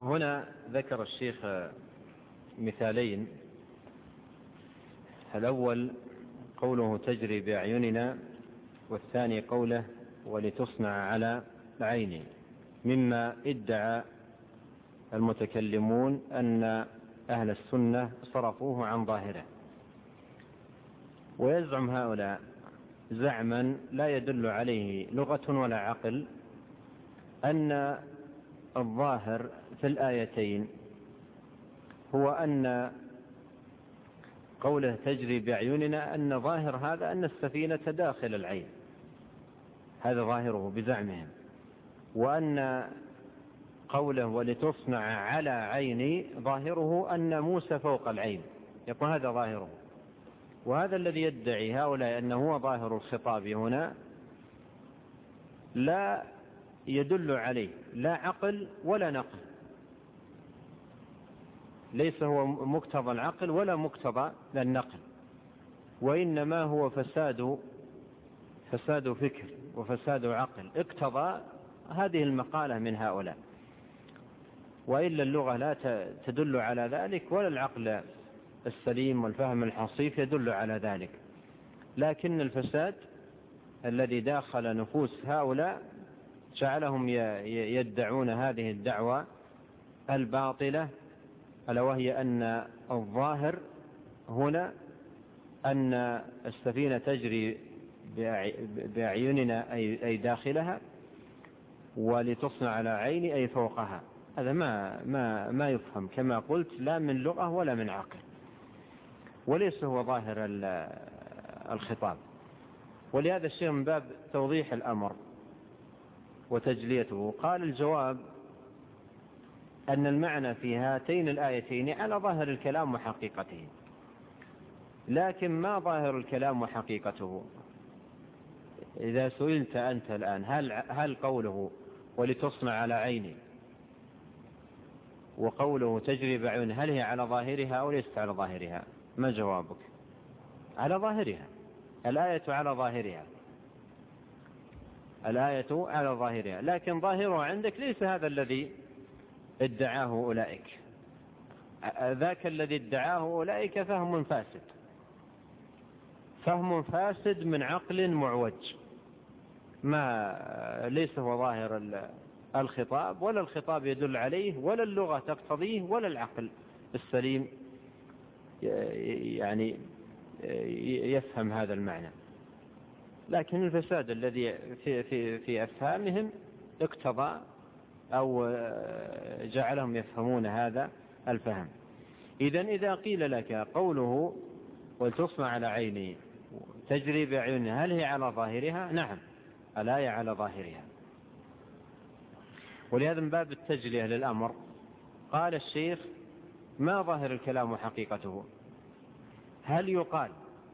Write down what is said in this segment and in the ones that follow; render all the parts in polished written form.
هنا ذكر الشيخ مثالين. الأول قوله تجري بأعيننا، والثاني قوله ولتصنع على عيني، مما ادعى المتكلمون أن أهل السنة صرفوه عن ظاهره. ويزعم هؤلاء زعما لا يدل عليه لغة ولا عقل أن الظاهر في الآيتين هو أن قوله تجري بأعيننا أن ظاهر هذا أن السفينة داخل العين، هذا ظاهره بزعمهم، وأن قوله ولتصنع على عيني ظاهره أن موسى فوق العين، يقول هذا ظاهره. وهذا الذي يدعي هؤلاء أنه هو ظاهر الخطاب هنا لا يدل عليه لا عقل ولا نقل، ليس هو مقتضى العقل ولا مقتضى النقل، وإنما هو فساد فكر وفساد عقل اقتضى هذه المقالة من هؤلاء، وإلا اللغة لا تدل على ذلك ولا العقل السليم والفهم الحصيف يدل على ذلك. لكن الفساد الذي داخل نفوس هؤلاء جعلهم يدعون هذه الدعوة الباطلة، ألا وهي أن الظاهر هنا أن السفينة تجري بأعيننا أي داخلها، ولتصنع على عيني أي فوقها. هذا ما يفهم كما قلت لا من لغة ولا من عقل، وليس هو ظاهر الخطاب. ولهذا الشيء من باب توضيح الأمر وتجليته قال الجواب أن المعنى في هاتين الآيتين على ظاهر الكلام وحقيقته. لكن ما ظاهر الكلام وحقيقته؟ إذا سئلت أنت الآن هل قوله ولتصنع على عيني وقوله تجري بعيون هل هي على ظاهرها أو ليست على ظاهرها؟ ما جوابك؟ على ظاهرها، الآية على ظاهرها، الآية على ظاهرها، لكن ظاهرها عندك ليس هذا الذي ادعاه أولئك. ذاك الذي ادعاه أولئك فهم فاسد من عقل معوج، ما ليس هو ظاهر الخطاب، ولا الخطاب يدل عليه، ولا اللغة تقتضيه، ولا العقل السليم يعني يفهم هذا المعنى. لكن الفساد الذي في أفهامهم اقتضى أو جعلهم يفهمون هذا الفهم. إذا قيل لك قوله ولتصنع على عيني تجري بعيونها هل هي على ظاهرها؟ نعم، الآية على ظاهرها. ولهذا من باب التجلية للأمر قال الشيخ ما ظاهر الكلام وحقيقته؟ هل يقال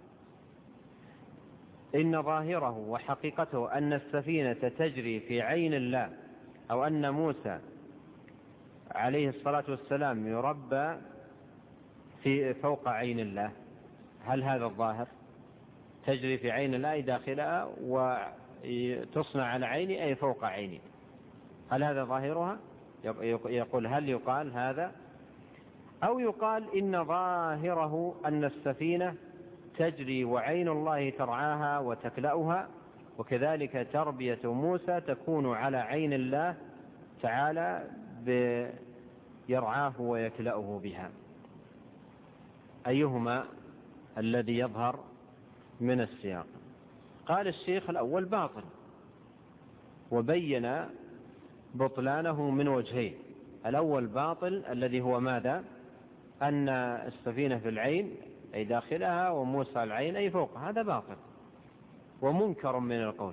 إن ظاهره وحقيقته أن السفينة تجري في عين الله، أو أن موسى عليه الصلاة والسلام يربى في فوق عين الله؟ هل هذا الظاهر؟ تجري في عين الله داخلها وتصنع على عيني أي فوق عيني، هل هذا ظاهرها؟ يقول هل يقال هذا؟ أو يقال إن ظاهره أن السفينة تجري وعين الله ترعاها وتكلأها، وكذلك تربية موسى تكون على عين الله تعالى يرعاه ويكلأه بها. أيهما الذي يظهر من السياق؟ قال الشيخ الأول باطل، وبين بطلانه من وجهين. الأول باطل الذي هو ماذا؟ أن السفينة في العين أي داخلها وموسى العين أي فوقها، هذا باطل ومنكر من القول.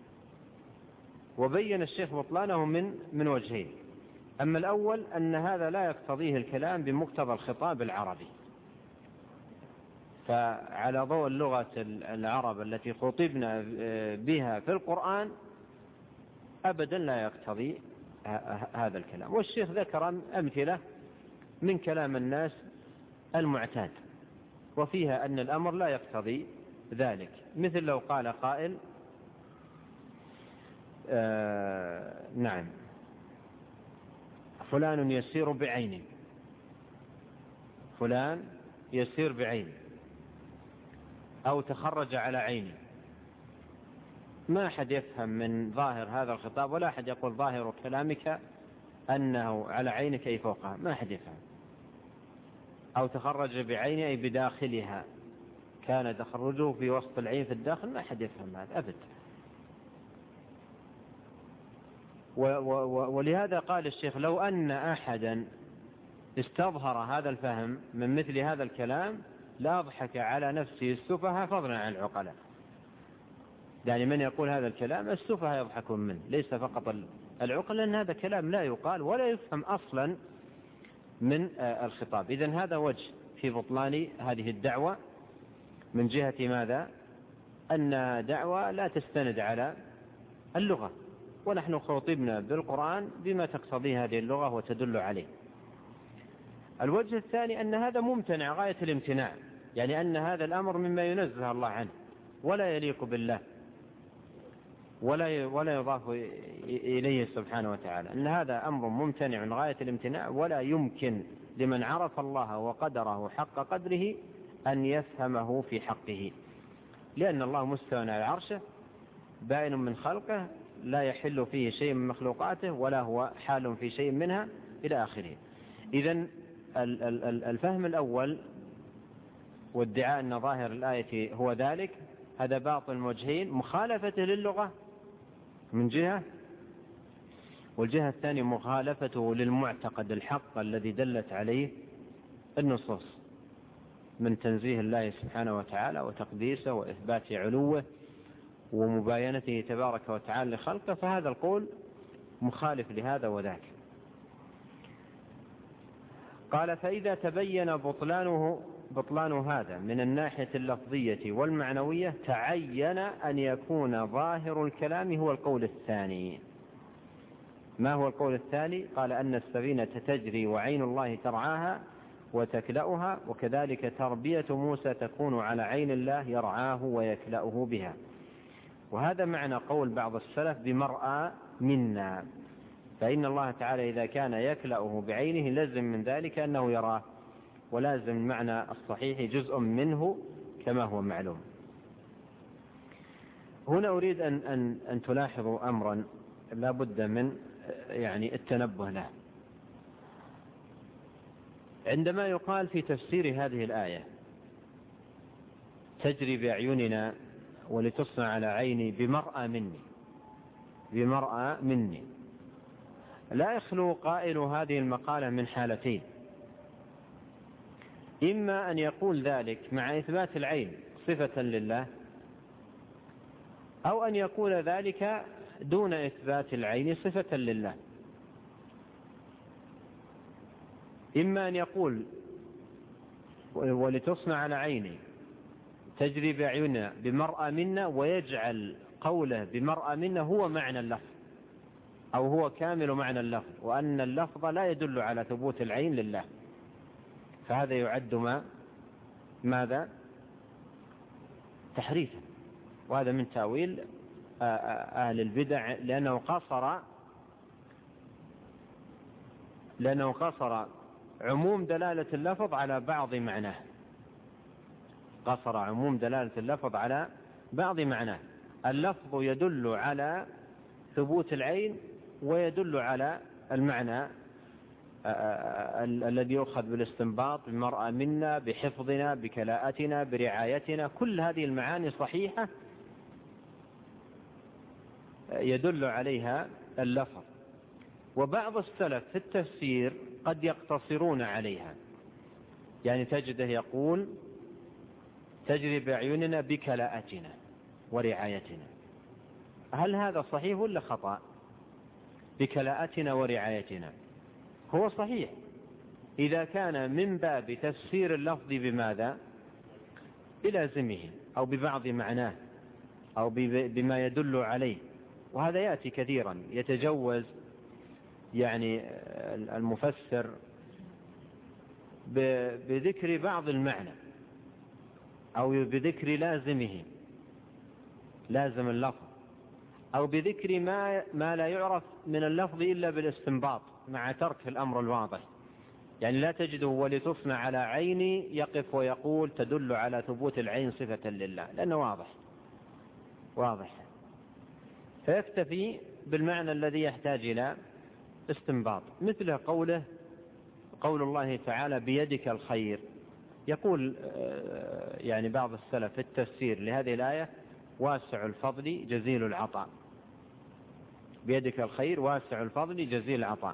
وبين الشيخ بطلانه من وجهين. أما الأول أن هذا لا يقتضيه الكلام بمقتضى الخطاب العربي، فعلى ضوء اللغة العرب التي خطبنا بها في القرآن أبدا لا يقتضي هذا الكلام. والشيخ ذكر أمثلة من كلام الناس المعتاد وفيها أن الأمر لا يقتضي ذلك، مثل لو قال قائل نعم فلان يسير بعينه، فلان يسير بعينه، أو تخرج على عينه. ما أحد يفهم من ظاهر هذا الخطاب، ولا أحد يقول ظاهر كلامك أنه على عينك أي فوقها، ما أحد يفهم. أو تخرج بعينه أي بداخلها، كان تخرجه في وسط العين في الداخل، ما أحد يفهم هذا أبدا. ولهذا قال الشيخ: لو أن أحدا استظهر هذا الفهم من مثل هذا الكلام لأضحك على نفسه السفهاء فضلا عن العقلاء. يعني من يقول هذا الكلام السفهاء يضحكون منه، ليس فقط العقل، لأن هذا كلام لا يقال ولا يفهم أصلا من الخطاب. إذن هذا وجه في بطلان هذه الدعوة من جهة ماذا؟ أن دعوة لا تستند على اللغة، ونحن خاطبنا بالقرآن بما تقتضيه هذه اللغة وتدل عليه. الوجه الثاني أن هذا ممتنع غاية الامتناع، يعني أن هذا الأمر مما ينزه الله عنه ولا يليق بالله ولا يضاف إليه سبحانه وتعالى، أن هذا أمر ممتنع غاية الامتناع، ولا يمكن لمن عرف الله وقدره حق قدره أن يفهمه في حقه، لأن الله مستوى على عرشه بائن من خلقه، لا يحل فيه شيء من مخلوقاته ولا هو حال في شيء منها إلى آخره. إذن الفهم الأول وادعاء أن ظاهر الآية هو ذلك، هذا باطل من وجهين: مخالفته للغة من جهة، والجهة الثانية مخالفته للمعتقد الحق الذي دلت عليه النصوص من تنزيه الله سبحانه وتعالى وتقديسه وإثبات علوه ومباينته تبارك وتعالى لخلقه، فهذا القول مخالف لهذا وذاك. قال: فإذا تبين بطلان هذا من الناحية اللفظية والمعنوية تعين أن يكون ظاهر الكلام هو القول الثاني. ما هو القول الثاني؟ قال: أن السفينة تجري وعين الله ترعاها وتكلأها، وكذلك تربية موسى تكون على عين الله يرعاه ويكلأه بها. وهذا معنى قول بعض السلف بمرأى منا، فإن الله تعالى إذا كان يكلأه بعينه لازم من ذلك أنه يراه، ولازم المعنى الصحيح جزء منه كما هو معلوم. هنا أريد أن تلاحظوا أمرا لا بد من يعني التنبه له. عندما يقال في تفسير هذه الآية: تجري بأعيننا ولتصنع على عيني بمرأى مني، لا يخلو قائل هذه المقالة من حالتين: إما أن يقول ذلك مع إثبات العين صفة لله، أو أن يقول ذلك دون إثبات العين صفة لله. إما أن يقول ولتصنع على عيني تجري بأعيننا بمرأى منا، ويجعل قوله بمرأى منا هو معنى اللفظ أو هو كامل معنى اللفظ، وأن اللفظ لا يدل على ثبوت العين لله، فهذا يعد ماذا؟ تحريفا، وهذا من تأويل أهل البدع، لأنه قصر عموم دلالة اللفظ على بعض معناه، قصر عموم دلالة اللفظ على بعض معناه. اللفظ يدل على ثبوت العين ويدل على المعنى الذي يؤخذ بالاستنباط: بمرأى منا، بحفظنا، بكلاءتنا، برعايتنا، كل هذه المعاني صحيحة يدل عليها اللفظ. وبعض السلف في التفسير قد يقتصرون عليها، يعني تجده يقول: تجري بأعيننا بكلاءتنا ورعايتنا. هل هذا صحيح ولا خطأ؟ بكلاءتنا ورعايتنا هو صحيح إذا كان من باب تفسير اللفظ بماذا؟ بلازمه أو ببعض معناه أو بما يدل عليه، وهذا يأتي كثيرا، يتجوز يعني المفسر بذكر بعض المعنى أو بذكر لازمه، لازم اللفظ، أو بذكر ما لا يعرف من اللفظ إلا بالاستنباط، مع ترك الأمر الواضح. يعني لا تجده ولتصنع على عيني يقف ويقول تدل على ثبوت العين صفة لله، لأنه واضح، فيكتفي بالمعنى الذي يحتاج إلى استنباط. مثل قول الله تعالى بيدك الخير. يقول يعني بعض السلف في التفسير لهذه الآية واسع الفضل جزيل العطاء. بيدك الخير واسع الفضل جزيل العطاء.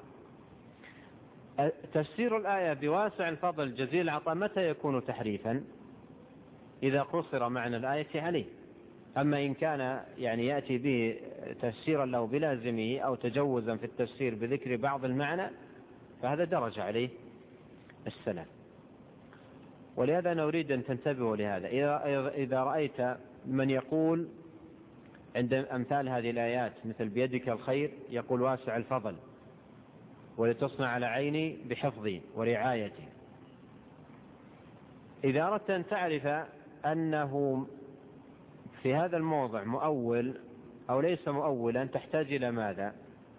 تفسير الآية بواسع الفضل جزيل العطاء متى يكون تحريفا؟ إذا قصر معنى الآية عليه. أما إن كان يعني يأتي به تفسيرا له بلازمه أو تجوزا في التفسير بذكر بعض المعنى فهذا درج عليه السلف. ولهذا أنا أريد أن تنتبهوا لهذا. إذا رأيت من يقول عند أمثال هذه الآيات مثل بيدك الخير يقول واسع الفضل ولتصنع على عيني بحفظي ورعايتي، إذا أردت أن تعرف أنه في هذا الموضع مؤول أو ليس مؤولا تحتاج إلى ماذا؟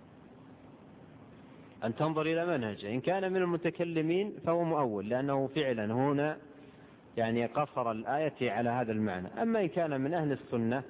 أن تنظر إلى منهجه. إن كان من المتكلمين فهو مؤول لأنه فعلا هنا يعني قصر الآية على هذا المعنى. أما إن كان من أهل السنة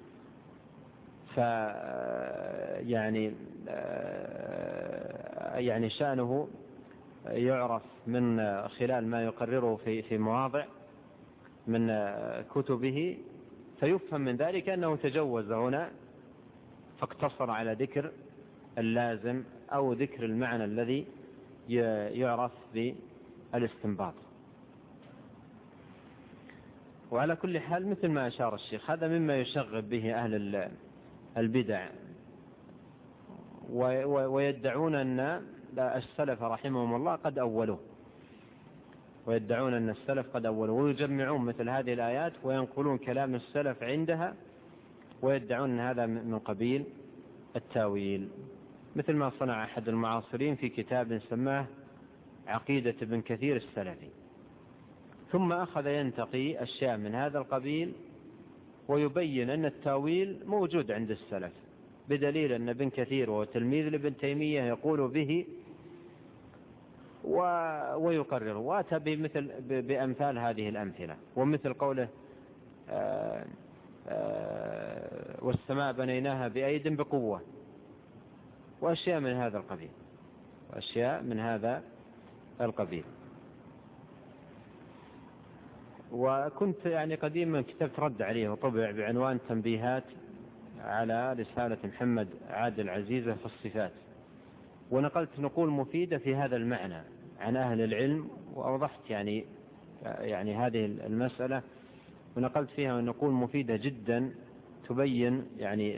يعني شأنه يعرف من خلال ما يقرره في مواضع من كتبه، فيفهم من ذلك أنه تجوز هنا فاقتصر على ذكر اللازم أو ذكر المعنى الذي يعرف بالاستنباط. وعلى كل حال مثل ما أشار الشيخ هذا مما يشغب به أهل البدع، ويدعون أن السلف رحمهم الله قد أولوه، ويجمعون مثل هذه الآيات وينقلون كلام السلف عندها ويدعون أن هذا من قبيل التاويل، مثل ما صنع أحد المعاصرين في كتاب سماه عقيدة ابن كثير السلفي، ثم أخذ ينتقي أشياء من هذا القبيل ويبين أن التاويل موجود عند السلف، بدليل أن ابن كثير وهو تلميذ لابن تيمية يقول به ويقرر، وأتى بأمثال هذه الأمثلة، ومثل قوله والسماء بنيناها بأيد بقوة، وأشياء من هذا القبيل. وكنت يعني قديما كتبت رد عليه وطبع بعنوان تنبيهات على رسالة محمد عادل عزيزة في الصفات، ونقلت نقول مفيدة في هذا المعنى عن أهل العلم، وأوضحت يعني هذه المسألة، ونقلت فيها نقول مفيدة جدا تبين يعني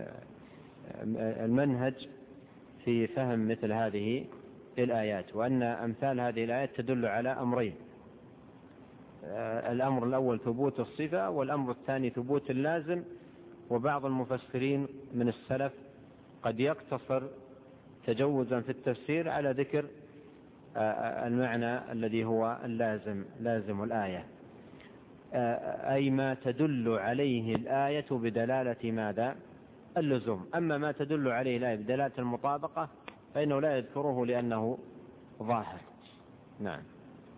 المنهج في فهم مثل هذه الآيات، وأن أمثال هذه الآيات تدل على أمرين: الأمر الأول ثبوت الصفة، والأمر الثاني ثبوت اللازم. وبعض المفسرين من السلف قد يقتصر تجوزا في التفسير على ذكر المعنى الذي هو لازم الآية، أي ما تدل عليه الآية بدلالة ماذا؟ اللزوم. أما ما تدل عليه الآية بدلالة المطابقة فإنه لا يذكره لأنه ظاهر. نعم.